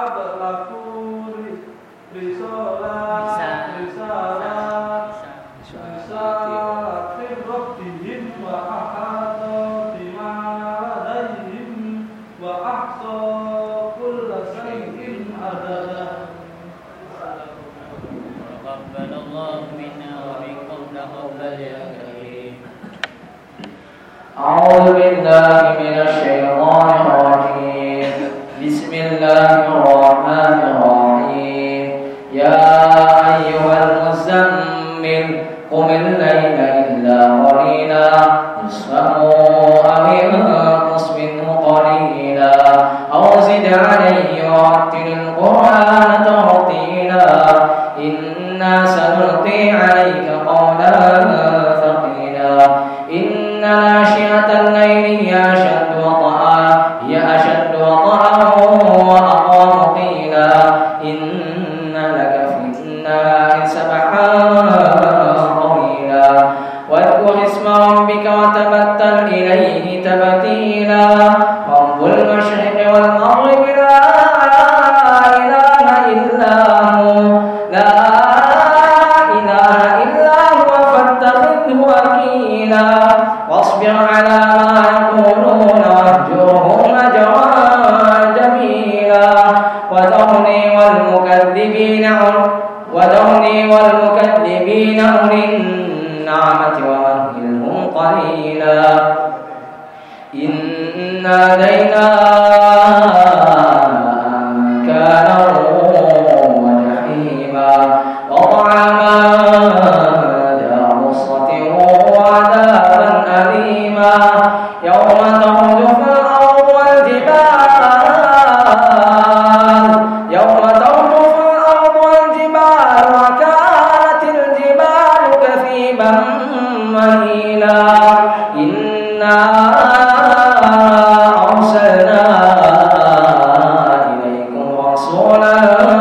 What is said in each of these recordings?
أعوذ بالله من الشيطان الرجيم. بسم الله الرحمن الرحيم. يا أيها المزمل قم الليل إلا قليلا نصفه أو انقص منه قليلا أو زد عليه ورتل القرآن ترتيلا إنا سنلقي عليك قولا ثقيلا إن ناشئة الليل هي أشد وطئا وأقوم قيلا إن لك في النهار سبحا طويلا واذكر اسم ربك وتبتل إليه تبتيلا رب المشرق والمغرب لا إله إلا هو فاتخذه وكيلا واصبر على ما يقولون واهجرهم هجرا جميلا وذرني والمكذبين أولي النعمة ومهلهم قليلا إن لدينا أنكالا وجحيما وطعاما ذا غصة وعذابا أليما يوم ترجف الأرض والجبال وكانت الجبال كثيبا مهيلا إنا أرسلنا إليكم رسولا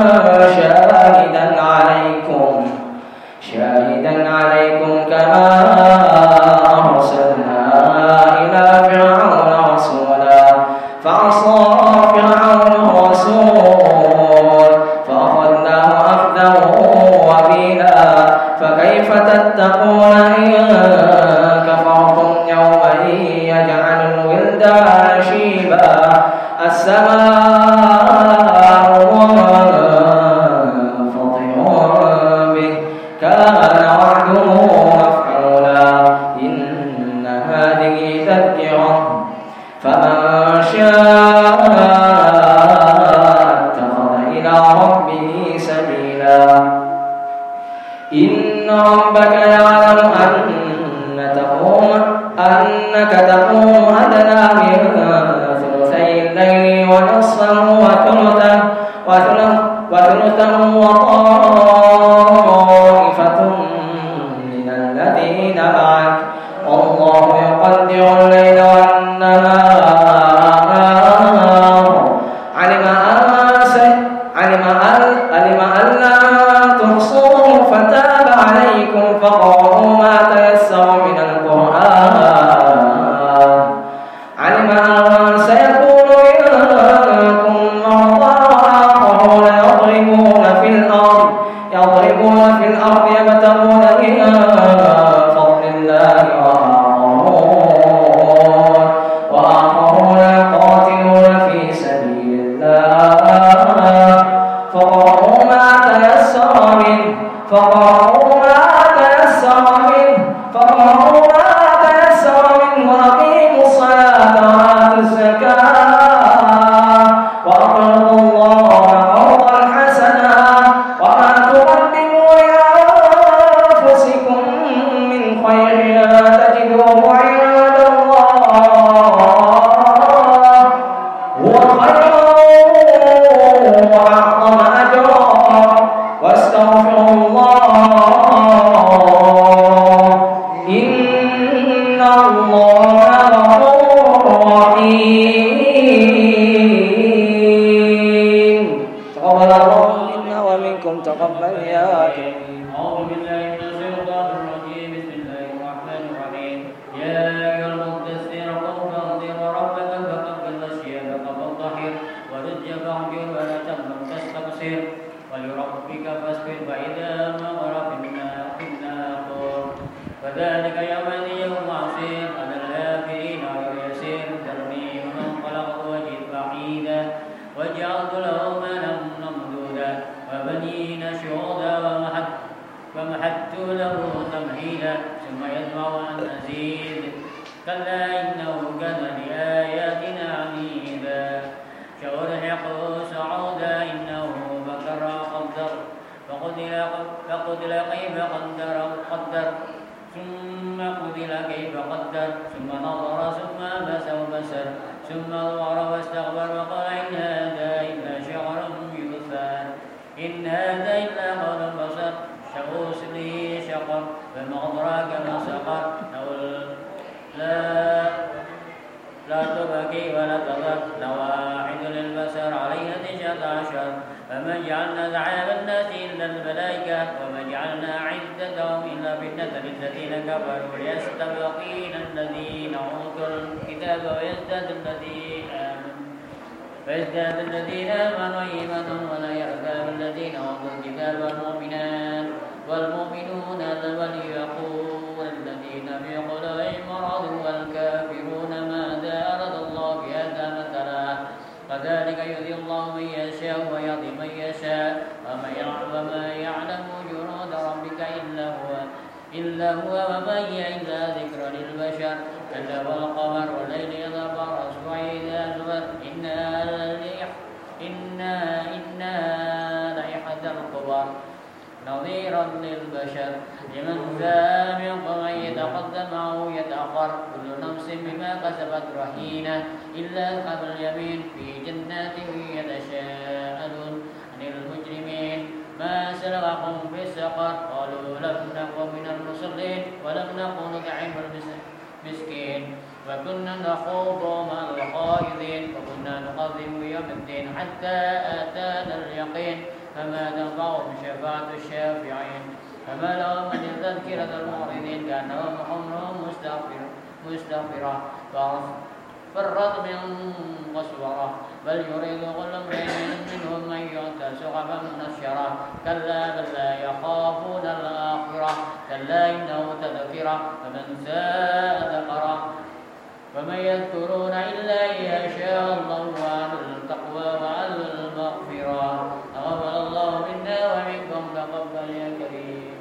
شاهدا عليكم كما أرسلنا إلى فرعون رسولا فعصى فرعون الرسول فأخذناه أخذا وبيلا فكيف تتقون إن كفرتم يوما يجعل الولدان شيبا السماء منفطر به كان وعده مفعولا إن هذه تذكرة فمن شاء اتخذ إلى ربه سبيلا إن ربك يعلم أنك تقوم أدنى من ثلثي الليل ونصفه وثلثه وطائفة من الذين معك والله يقدر الليل والنهار علم أن لا تحصوه فتاب عليكم فقرؤوا ما تيسر من القرآن علم أن سيكون منكم مرضى وآخرون يضربون في الأرض يبتغون من فضل الله وآخرون يقاتلون في سبيل الله فقرؤوا ما تيسر منه وأقيموا الصلاة وآتوا الزكاة وأقرضوا الله قرضا حسنا وما تقدموا لأنفسكم من خير تجدوه عند الله هو خيرا وأعظم أجرا واستغفروا الله إن الله غفور رحيم. تقبل الله منا ومنكم تقبل يا كريم. أعوذ بالله من الشيطان الرجيم. بسم الله الرحمن الرحيم. يا أيها المدثر قم فأنذر وربك فكبر وثيابك فطهر ورجلك فاهجر ولا تمنن المدثر ولربك فاصبر فإذا ما غرقنا الناقور فذلك يومئذ يوم عسير على الكافرين غير يسير ذرني ومن خلقت وحيدا وجعلت له مالا ممدودا وبنين شهودا ومحدت له تمهيدا ثم يطمع أن أزيد كلا إنه كان لآياتنا عنيدا سأرهقه صعودا إنه فكر وقدر فقتل كيف قدر ثم قتل كيف قدر ثم نظر ثم عبس وبصر ثم أدبر واستكبر وقال إن هذا إلا شعر يؤثر إن هذا إلا قول البشر سأصليه شقر وما أدراك ما سقر لا تبكي ولا تضر لواحد للبصر عليها 19 فما جعلنا عذاب الناس إلا الملائكة وما جعلنا عدتهم إلا فتنة للذين كفروا ليستبقين الذين أوتوا الكتاب ويزداد الذين آمنوا إيمانا ولا يرتاب الذين أوتوا الكتاب والمؤمنون وليقول الذين في قلوبهم مرض والكافرون ماذا أراد الله بهذا مثلا كذلك يهدي الله من يشاء ويهدي من يشاء وما يعلم جنود ربك إلا هو وما هي إلا ذكر للبشر كلا والقمر والليل إذا برز وإذا زبر إنا لإحدى الكبر نظيرا للبشر لمن ذا منكم أن يتقدم أو يتأخر كل نفس بما كسبت رهينة إلا أصحاب اليمين في جنات يتساءلون عن المجرمين ما سلككم في السقر قالوا لم نكن من المصلين ولم نكن نطعم المسكين وكنا نخوض مع الخائضين وكنا نقدم بيوم الدين حتى آتانا اليقين فما تنفعهم شفاعة الشافعين فما لهم من تذكرة المعرضين كأنهم حمر مستغفرة فرت من قسورة بل يريد كل امرئ منهم أن يؤتى صحفا منشرة كلا بل لا يخافون الآخرة كلا إنه تذكرة فمن شاء ذكره ومن يذكرون إلا إن شاء الله وأهل التقوى وأهل المغفرة تقبل الله منا ومنكم تقبل يا كريم.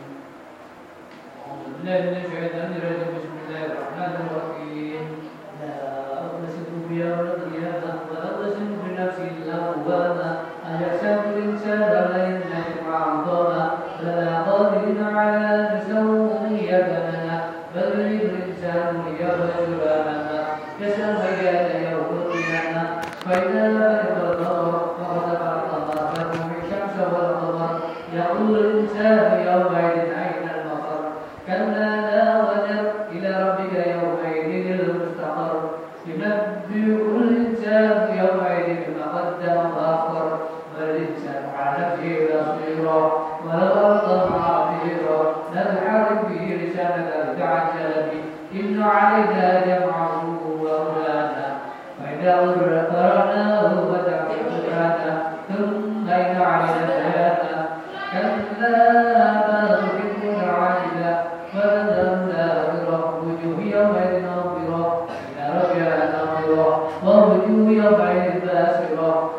أعوذ بالله من الشيطان الرجيم بسم الله الرحمن الرحيم. لا أقسم بيوم القيامة ولا أقسم بنفس اللوامة أيحسب الإنسان أن يجمع عظاما بلى قادر على أن نسوي بنانا بل يريد الإنسان ليغفر أمامه يسأل أيان يوم القيامة فإذا برق البصر وخسف القمر فاتبع الشمس والقمر يقول الإنسان يومئذ أين المفر كلا لا وزر إلى ربك يومئذ المستقر ينبئ كل إنسان يومئذ بما قدم وأخر بل الإنسان على نفسه بصيرا والأرض معافيرا نلحق به لسانك لتعجل به إن علينا جمعه وقرآنه فإذا قرأناه فتعجل ثم إن علينا بيانه كلا ما تحبون العاجلة فنذرنا ناظرة وجوه يومئذ ناظرة إلى ربها ناظرة ووجوه يومئذ باسرة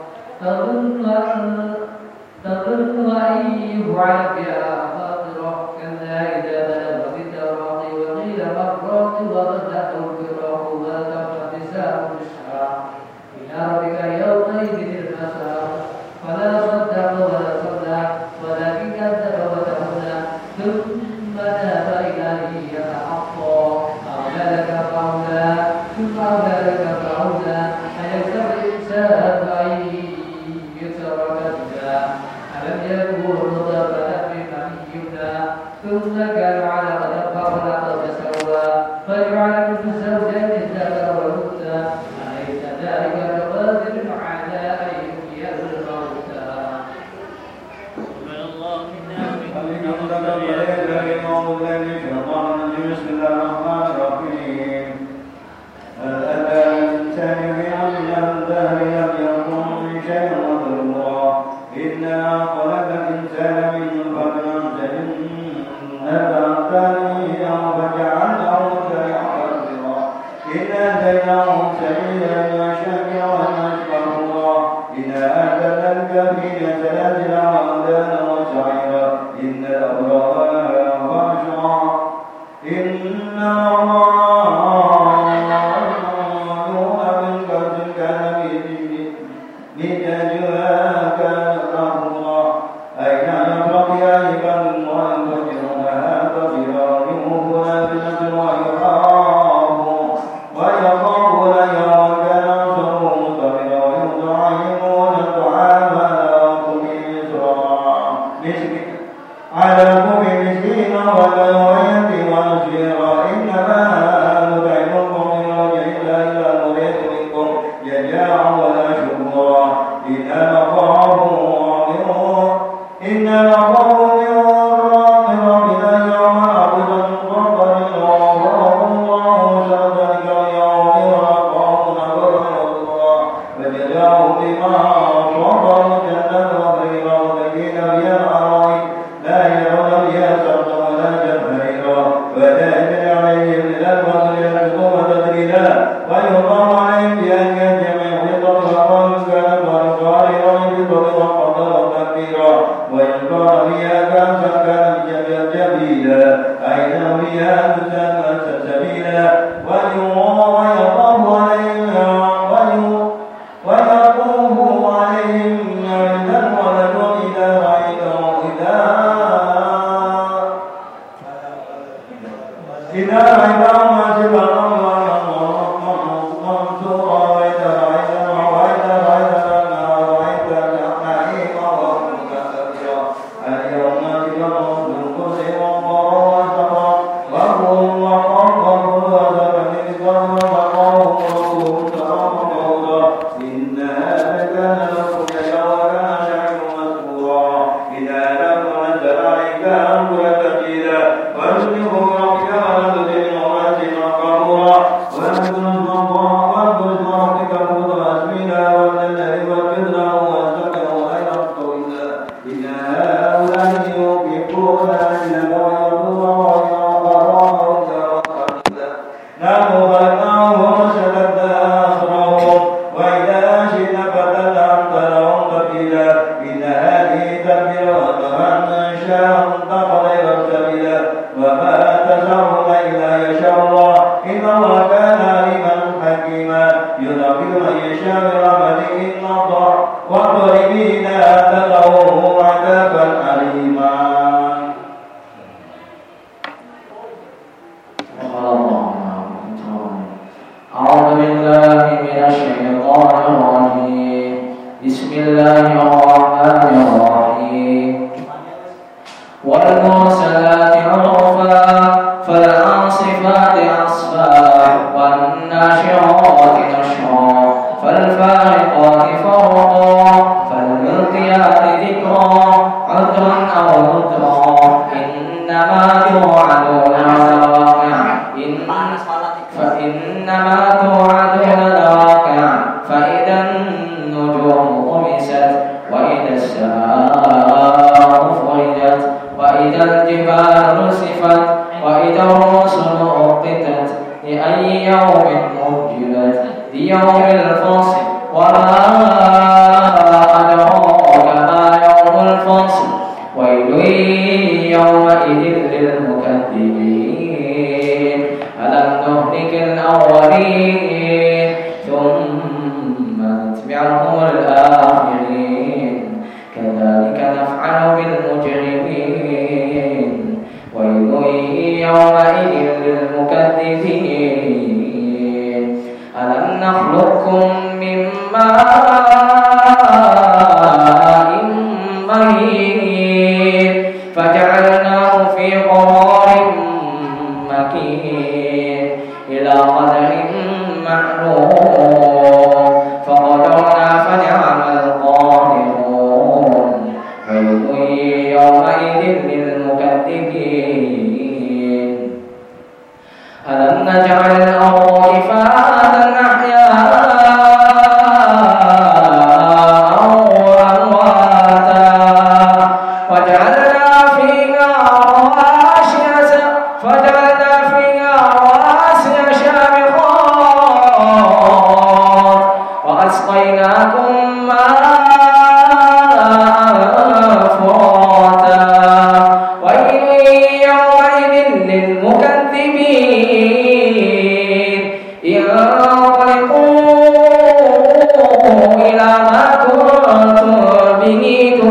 تظن أن يفعل بها خاطرة كلا إذا بلغت التراقي وقيل مراق وضلت الفراق والتفت الساق بالسحاب إلى ربك يومئذ المسار فلا صدق ولا صلى ولكن كذب وتولى ثم ذهب إلى يتحقى أولى لك فأولى ثم أولى لك فأولى أيحسب الإنسان أن يترك سدى ألم يكن نطفة من مني يمنى ثم كان علقة فخلق فسوى فجعل منه زوجين الذكر والأنثى أليس ذلك بقادر على أن يحيي الموتى. بسم الله الرحمن الرحيم. هل أتى الإنسان في عمل الدهر لم يكن شيئا مذكورا إنا خلق الإنسان من نطفة أمشاج نبتليه فجعلناه سميعا بصيرا إنا هديناه السبيل إما شاكرا وإما كفورا إنا أعتدنا الكافرين سلاسل وأغلالا وسعيرا إن الأبرار خاشعا إن ألم نخلقكم من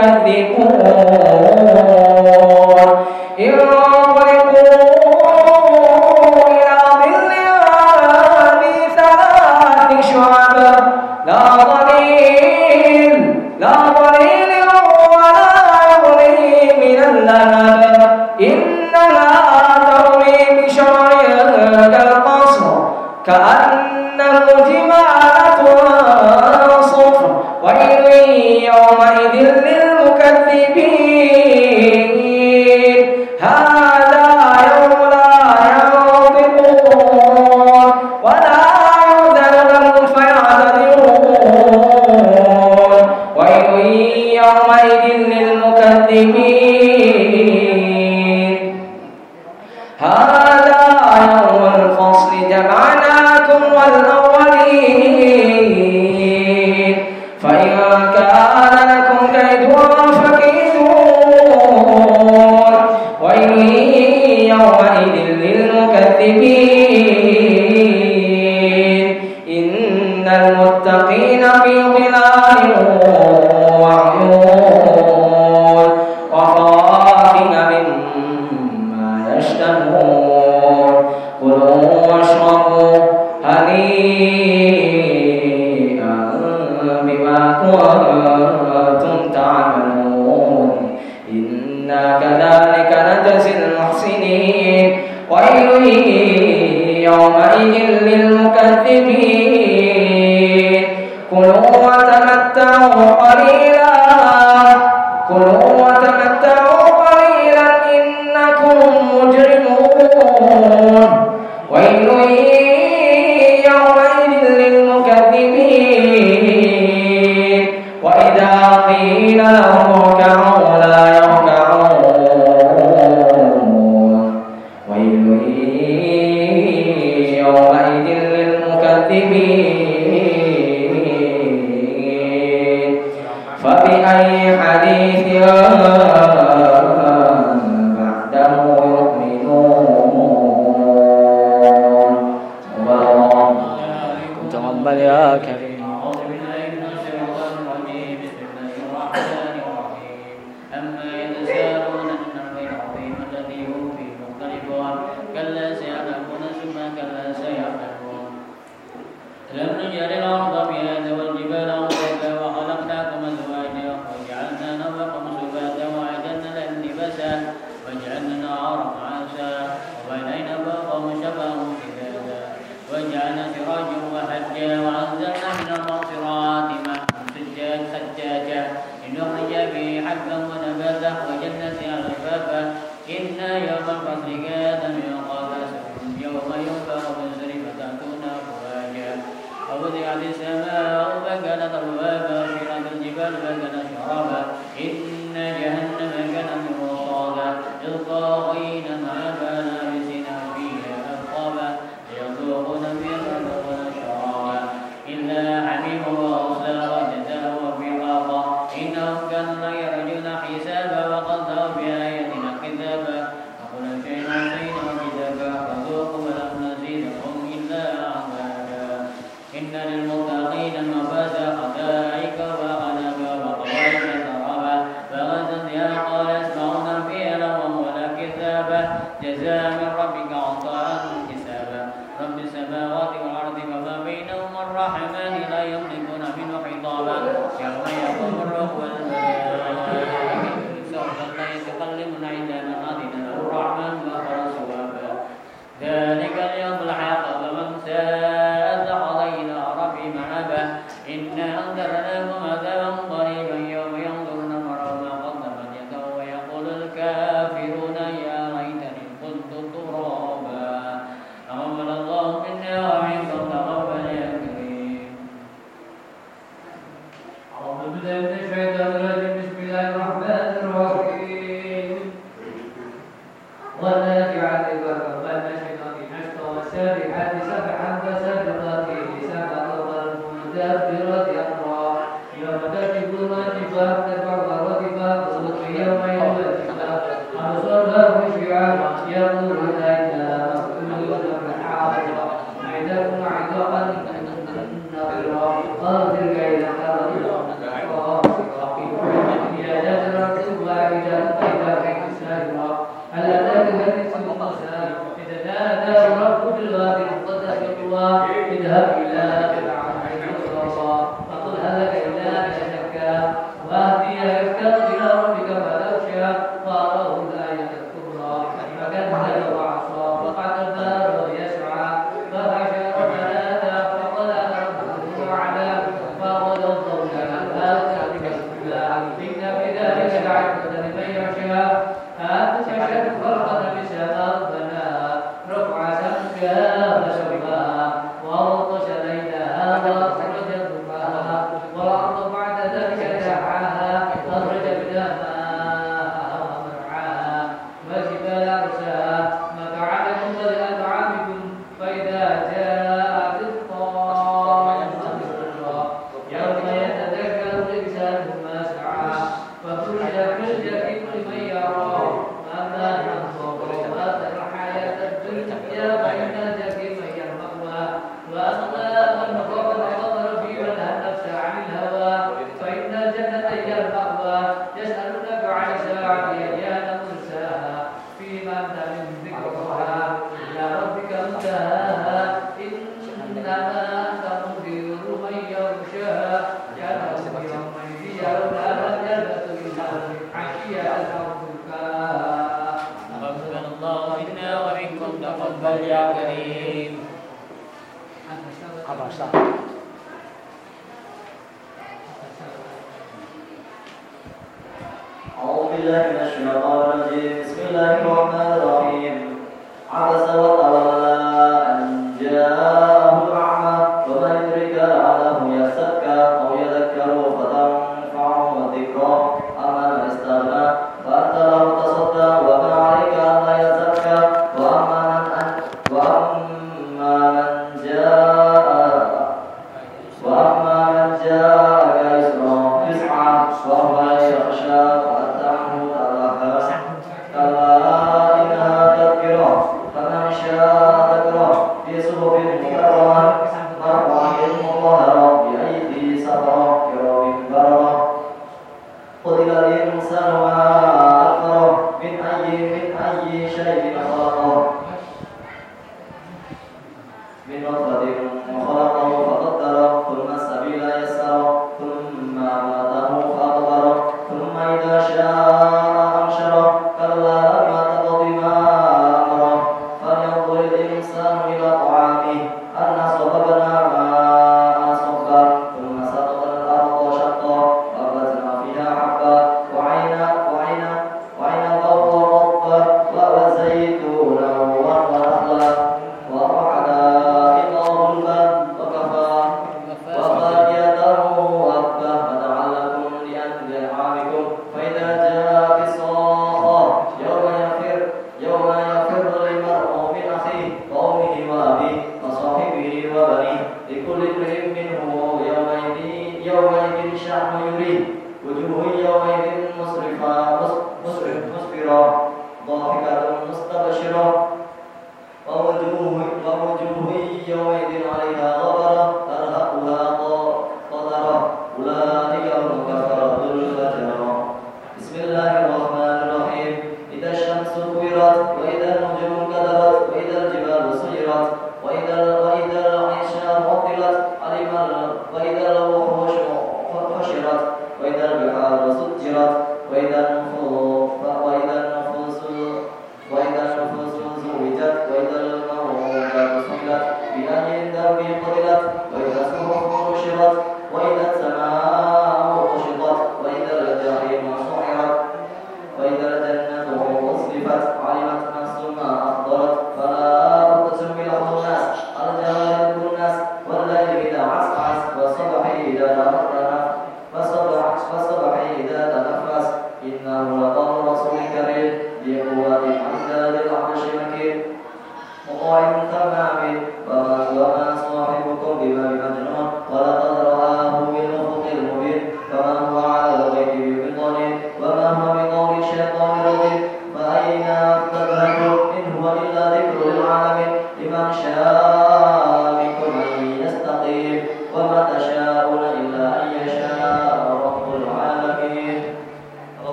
كأنه جمالة صفر ويل يومئذ للمكذبين هذا يوم لا ينطقون ولا يؤذن لهم فيعتذرون ويل يومئذ للمكذبين هذا يوم الفصل جمعناكم والأولين فإن كان لكم كيد فكيدون ويل يومئذ للمكذبين إن المتقين في ظلال وعيون وفواكه مما يشتهون كلوا واشربوا هنيئا بما كنتم تعملون إنا كذلك نجزي المحسنين ويل يومئذ للمكذبين كلوا وتمتعوا قليلا إنكم مجرمون ويل يومئذ للمكذبين وإذا قيل لهم اركعوا لا يركعون ويل يومئذ للمكذبين فبأي حديث بعده يؤمنون تقبل يا كريم أعوذ بالله من الشيطان الرجيم بسم الله الرحمن الرحيم أما يتساءلون عن النبأ العظيم الذي هم فيه مختلفون كلا سيعلمون ثم كلا سيعلمون ألم نجعل الأرض مهادا والجبال أوتادا وخلقناكم أزواجا وجعلنا نومكم سباتا وأعتدنا لكم لباسا وجعلنا النهار معاشا وبنينا فوقهم سبعا شدادا وجعلنا سراجا وحجا وأنزلنا من المعصرات ماء ثجاجا لنخرج به حبا ونباتا وجنة ألفافا إن يوم الفصل كان ميقاتا يوم ينفخ في الصور فتأتون أفواجا ووضعت السماء فكانت أبوابا وسيرت الجبال فكانت شرابا إن جهنم كانت مرصادا للطاغين مآبا لابسين فيها أثقابا يذوقون فيها شرابا إلا حميم وغسلا وجزاء وفقاقا إنهم كانوا لا يرجون حسابا وقضوا بآياتنا كذابا وكل شيء أحصيناه كتابا فذوقوا ولن نزيدهم إلا عذابا إن للمتقين مفازا حدائق وأعنابا وكواعب أترابا فغدت يرقى لا يسمعون فيها لغوا ولا كذابا جزاء من ربك عطاء حسابا رب السماوات والأرض وما بينهما الرحمن لا يملكون منه خطابا يوم يقوم الروح والملائكة صوتا لا يتكلمون إلا من أذن له الرحمن وقال صوابا ذلك اليوم الحق فمن شاء اتخذ إلى ربه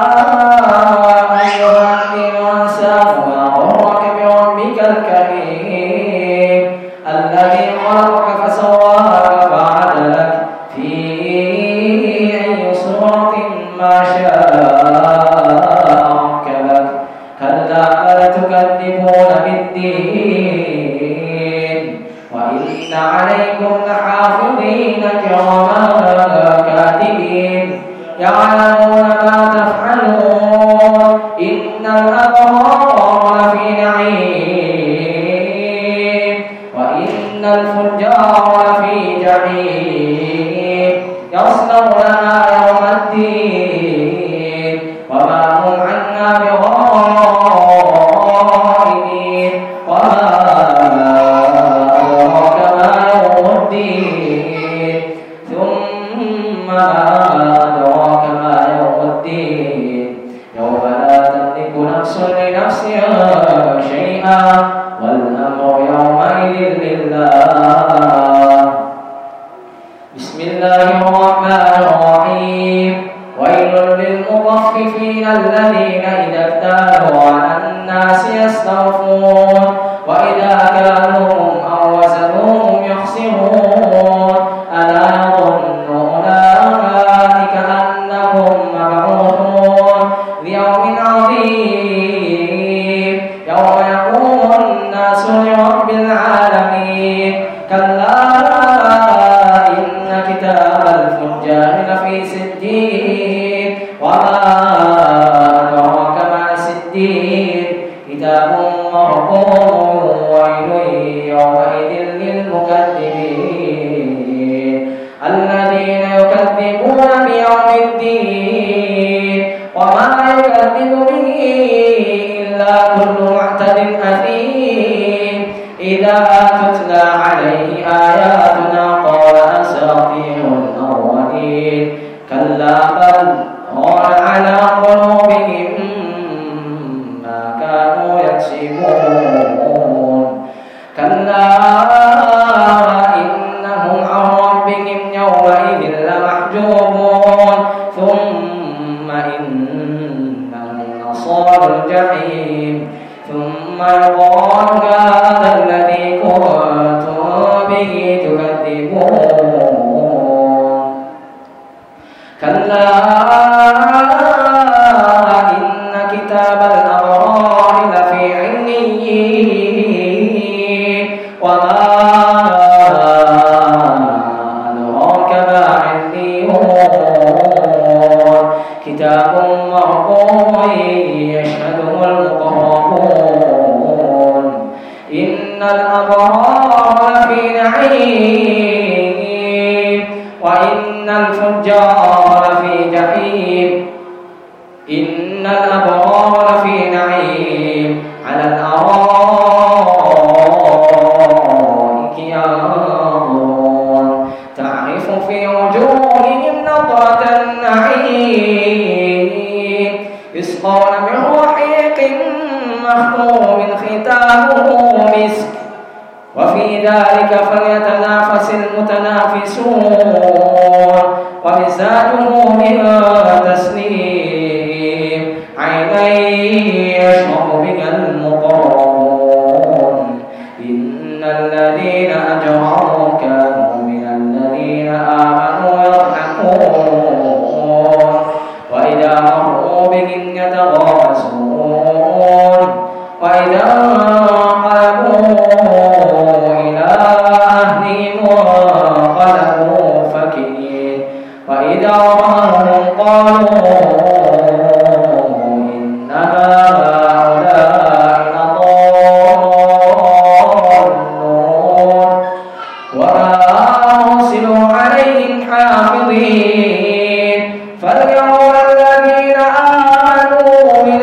أيها الإنسان ما غرك بربك الكريم الذي خلقك فسواك فعدلك في أي صورة ما شاء ركبك كلا بل تكذبون بالدين وإن عليكم لحافظين كراما كاتبين يعلمون ما تفعلون إن الأبرار لفي نعيم وإن الفجار لفي جحيم يصلونها يوم الدين وما هم عنها بغائبين وما أدراك ما يوم الدين ثم ما أدراك ما يوم الدين يوم لا تملك نفس لنفسها شيئا والأمر يومئذ لله. بسم الله الرحمن الرحيم ويل للمطففين الذين إذا اكتالوا على الناس يستوفون وإذا كالوهم أو وزنوهم يخسرون ألا يظن أولئك أنهم مبعوثون ليوم عظيم يوم يقوم الناس لرب العالمين كلا إن كتاب الفجار لفي سجين وما أدراك ما سجين كتاب مرقوم ويل يومئذ للمكذبين الذين يكذبون بيوم الدين وما يكذب به إلا كل معتد أثيم إذا تتلى عليه آياتنا قال أساطير الأولين كلا بل ران على قلوبهم ما كانوا يكسبون كلا إنهم عن ربهم يومئذ لمحجوبون ثم إنهم لصال الجحيم ثم يقال هذا الذي كنتم به تكذبون كلا إن كتاب الأبرار لفي عليين وما أدراك ما عليون كتاب مرقوم يشهده المقربون إن الأبرار لفي نعيم وإن الفجار لفي جحيم إن الأبرار لفي نعيم على الأرائك ينظرون تعرف في وجوههم نضرة النعيم يسقون من رحيق مختوم ختامه مسك وفي ذلك فليتنافس المتنافسون ومزاجه من تسنيم عينا يشرب بها المقربون إن الذين أجرموا كانوا من الذين آمنوا يضحكون وإذا مروا بهم يتغامزون وإذا انقلبوا إلى أهلهم انقلبوا فكهين وإذا رأوهم قالوا إن هؤلاء لضالون وما أرسلوا عليهم حافظين فليرى الذين آمنوا من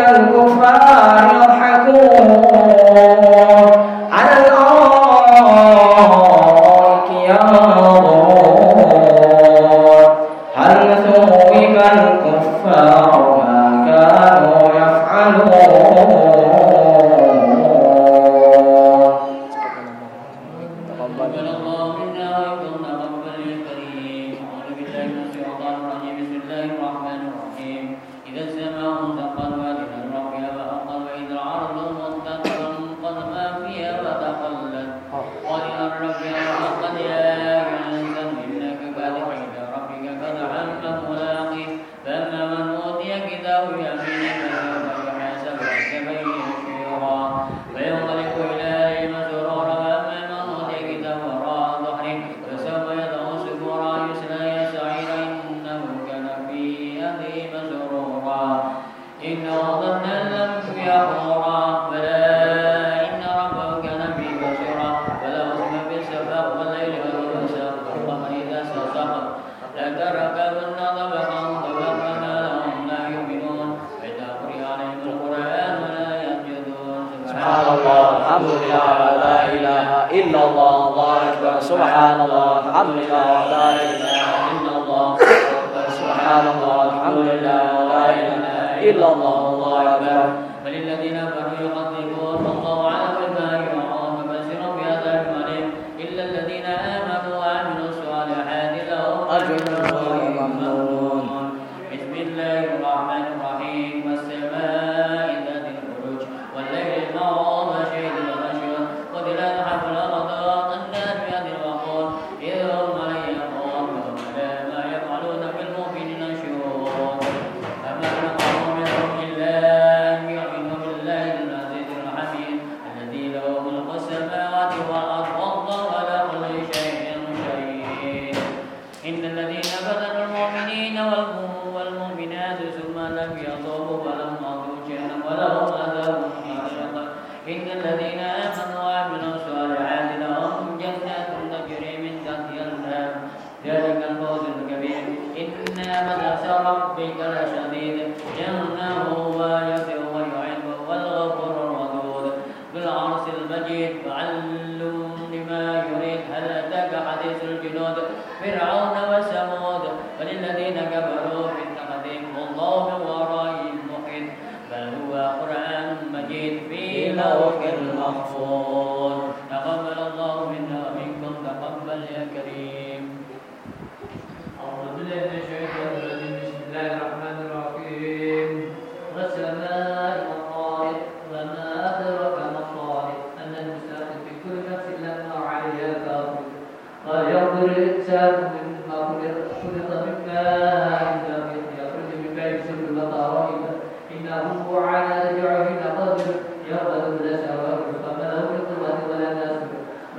منتقل وادنا ربها وأقل وإذا العرض المنتقل انقض ما فيها وتقلت وإلى ربها وأقل يا إنسان إنك كادح إلى ربك كدحا فملاقيه فأما من أوتي كتابه يمينه فسوف يحاسب حسابا يسيرا فينطلق إلى مسرورا وأما من أوتي كتابه وراء ظهره فسوف يدعو سبورا يصلى سعيرا إنه كان في أهله مسرورا إنه ظن أن لم يحورا بلى إن ربه كان به بصيرا فلا أقسم بالشفق والليل وما وسق والقمر إذا سسق لتركبن طبقا طبقا لهم لا يؤمنون فإذا قرئ عليهم القرآن لا يسجدون سبحان الله الحمد لله لا إله إلا الله الله أكبر سبحان الله الحمد لله لا إله إلا الله سبحان الله الحمد لله لا إله إلا الله الله أكبر فللذين كفروا يقذبون والله على كلمة يوم فبشر بعذاب أليم إلا الذين آمنوا وعملوا الصالحات لهم أجر غير ممنون. بسم الله الرحمن الرحيم والسماء ذات البروج والليل المغرب شهد الغشيم قتل أصحاب الأخدار النار بهذه الوقود إذ هم عليه يقول ما يفعلون بالمؤمنين شهود فما نقموا منهم إلا أن يؤمنوا بالله العزيز الحميد الذي له ملك السماوات والأرض والله على كل شيء شهيد إن الذين فتنوا المؤمنين والمؤمنات ثم لم يتوبوا فلهم عذاب جهنم ولهم عذاب محرق إن الذين آمنوا وعملوا الصالحات لهم جنات تجري من تحتها الأنهار ذلك الفوز الكبير إن بطش ربك لشديد إنه هو يبدئ ويعيد والغفور الودود بالعرش المجيد فعل لما يريد هل أتاك حديث الجنود فرعون وثمود وللذين كفروا في التقديم والله من ورائهم محيط بل هو قرآن مجيد في لوح محفوظ تقبل الله منا ومنكم تقبل يا كريم. أعوذ بالله من الشيطان الرجيم بسم الله الرحمن الرحيم والسماء والطارق وما أدرك ما الطارق أن المستقيم في كل نفس لما عليها كافر قال ينظر الإنسان مما خلق من ماء دافق يخرج من بين سلب وطرائب إنه على رجعه لقادر يقبل الأسرار فما له من قوة ولا ناصر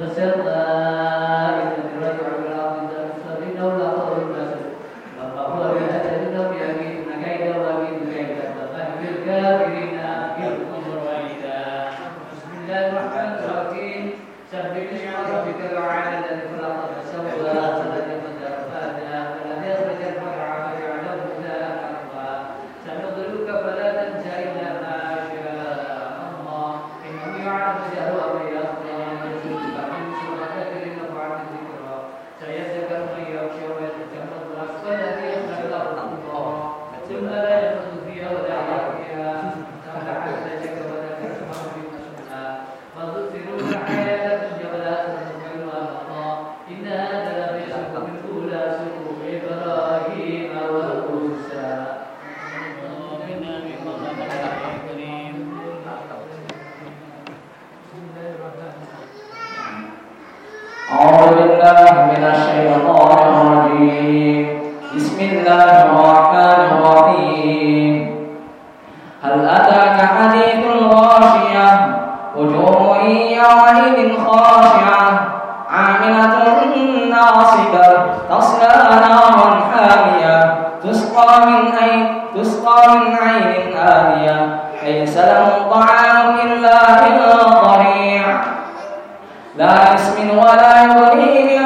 والسماء التي رجع بالأرض ذات إنه لقول ناصر فهو بأجلهم يكيدون كيدا وأكيد كيدا فمهل الكافرين أمهلهم رويدا. بسم الله الرحمن الرحيم سبح اسم ربك الأعلى الذي خلق فسوى والذي قدر فهدى والذي أخرج المرعى فجعله غثاء أحوى سنضربك فلا تنسى إلا ما شاء الله إنه يعلم الجهر وما يخفى ويرزقك من سورة كثير وعن الذكرى سيذكر من يخشى ويتجنب الأصفى الذي يخشى له الله ثم لا يخلد فيها ولا يحيا فتح لك ولا تسمع في مسؤولها وتؤثرون الحياة الدنيا والآخرة خير وأبقى إن هذا لفي صحف الأولى صحف إبراهيم وموسى. أعوذ بالله من الشيطان الرجيم بسم الله الرحمن الرحيم هل أتاك حديث الغاشية وجوه يومئذ خاشعة عاملة ناصبة تصلى نارا حامية تسقى من عين آنية ليس لهم طعام إلا من ضريع لا يسمن ولا يغني من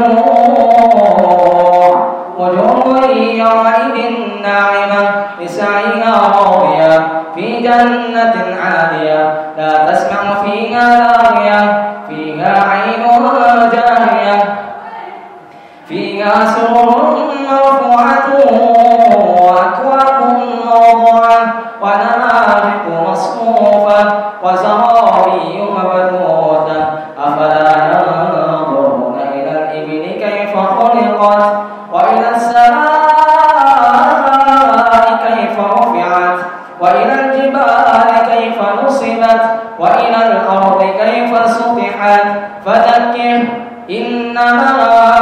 جوع وجوه يومئذ ناعمة لسعيها راضية في جنة عالية لا تسمع فيها لاغية فيها عين جارية فيها سرر مرفوعة وأكواب موضوعة ونمارق مصفوفة وزرابي مبثوثة أفلا ينظرون إلى الإبل كيف خلقت وإلى السماء كيف رفعت وإلى الجبال كيف نصبت وإلى الأرض كيف سطحت فذكر إنما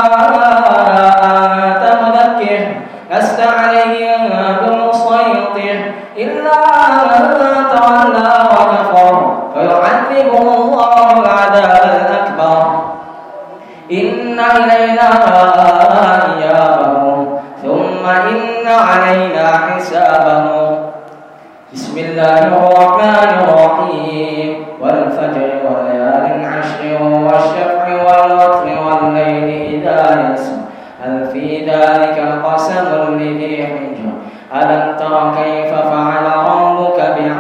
أنت مذكر لست عليهم بمسيطر إلا من تولى وكفر فيعذبه الله العذاب الأكبر إن إلينا إيابهم ثم إن علينا حسابهم بسم الله الرحمن الرحيم والفجر وليال عشر والشفع والوتر والليل إذا يسر هل في ذلك قسم لذي حجر ألم تر كيف فعل ربك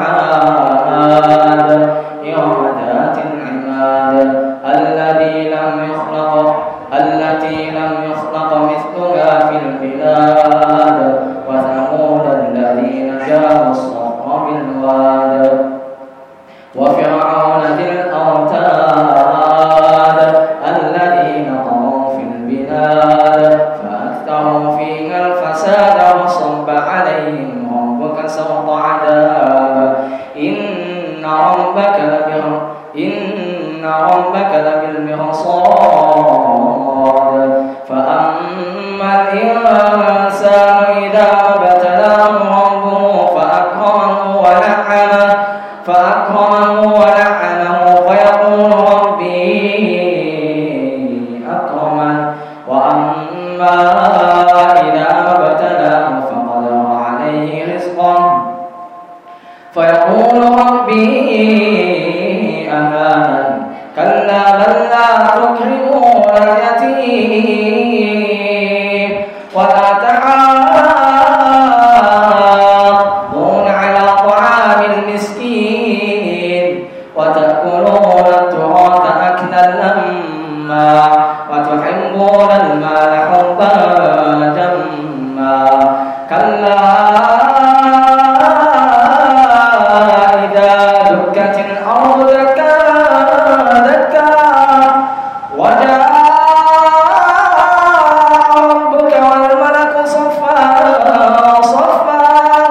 بعاد إرم ذات العماد التي لم يخلق مثلها في البلاد وثمود الذين جابوا الصخر بالواد وفرعون ذي الأوتاد الذين طغوا في البلاد فأكثروا فيها الفساد وصب عليهم ربك سوط عذاب إن ربك لبالمرصاد فأما الإنسان إذا ابتلاه ربه فأكرمه ونعمه فيقول ربي أكرمن وأما إذا ابتلاه فقدر عليه رزقه فيقول ربي أهانن كلا بل لا تكرمون اليتيم ولا تحاضون على طعام المسكين وتأكلون التراث أكلا لما وتحبون المال حبا جما كلا إذا دكت الأرض دكا دكا وجاء ربك والملك صفا صفا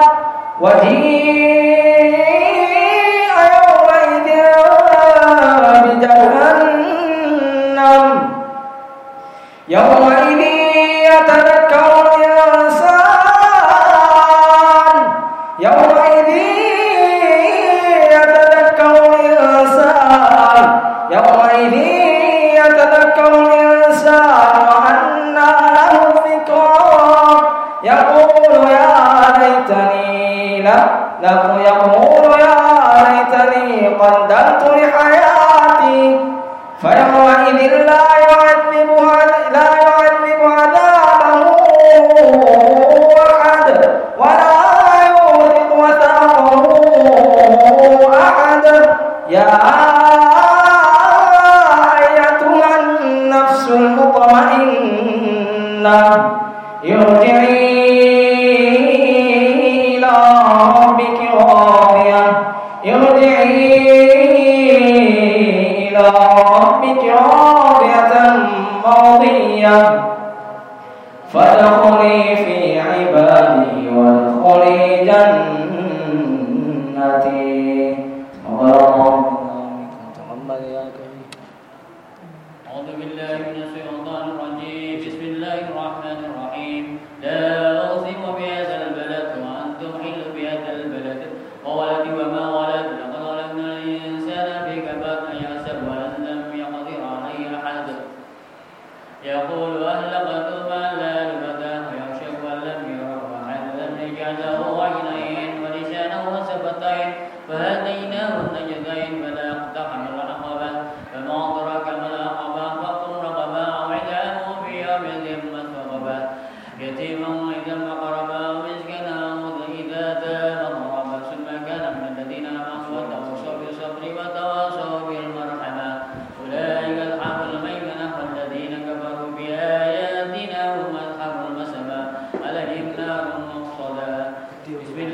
وجيء يومئذ بجهنم يومئذ يتذكر الإنسان يومئذ يتذكر الإنسان وأنى له الذكرى يقول يا ليتني قدمت لحياتي فيومئذ لا يعذب عذابه أحد ولا يوثق وثاقه أحد يا أيتها النفس المطمئنة ارجعي إلى ربك راضية مرضية فادخلي في عبادي وادخلي جنتي أعوذ بالله من الشيطان الرجيم بسم الله الرحمن الرحيم لا أقسم بهذا البلد وأنتم حل بهذا البلد وولد وما ولد لقد خلقنا الإنسان في كبد يحسب أن لم يقدر عليه أحد يقول أهلكت مالا لبدا ويحسب أن لم يره أحد لم نجعل له عينين ولسانا وشفتين فهديناه النجدين فلا اقتحم العقبة فما أدرك ما العقبة فك رقبة أو إطعام في يوم ذي مسغبة يتيما إذا مقربا ومسكينا إذا تاب ضربا ثم كان من الذين آمنوا وتواصوا بالصبر وتواصوا بالمرحمة أولئك أصحاب الميمنة والذين كفروا بآياتنا هم أصحاب المسامة عليهم نار مؤصدة بسم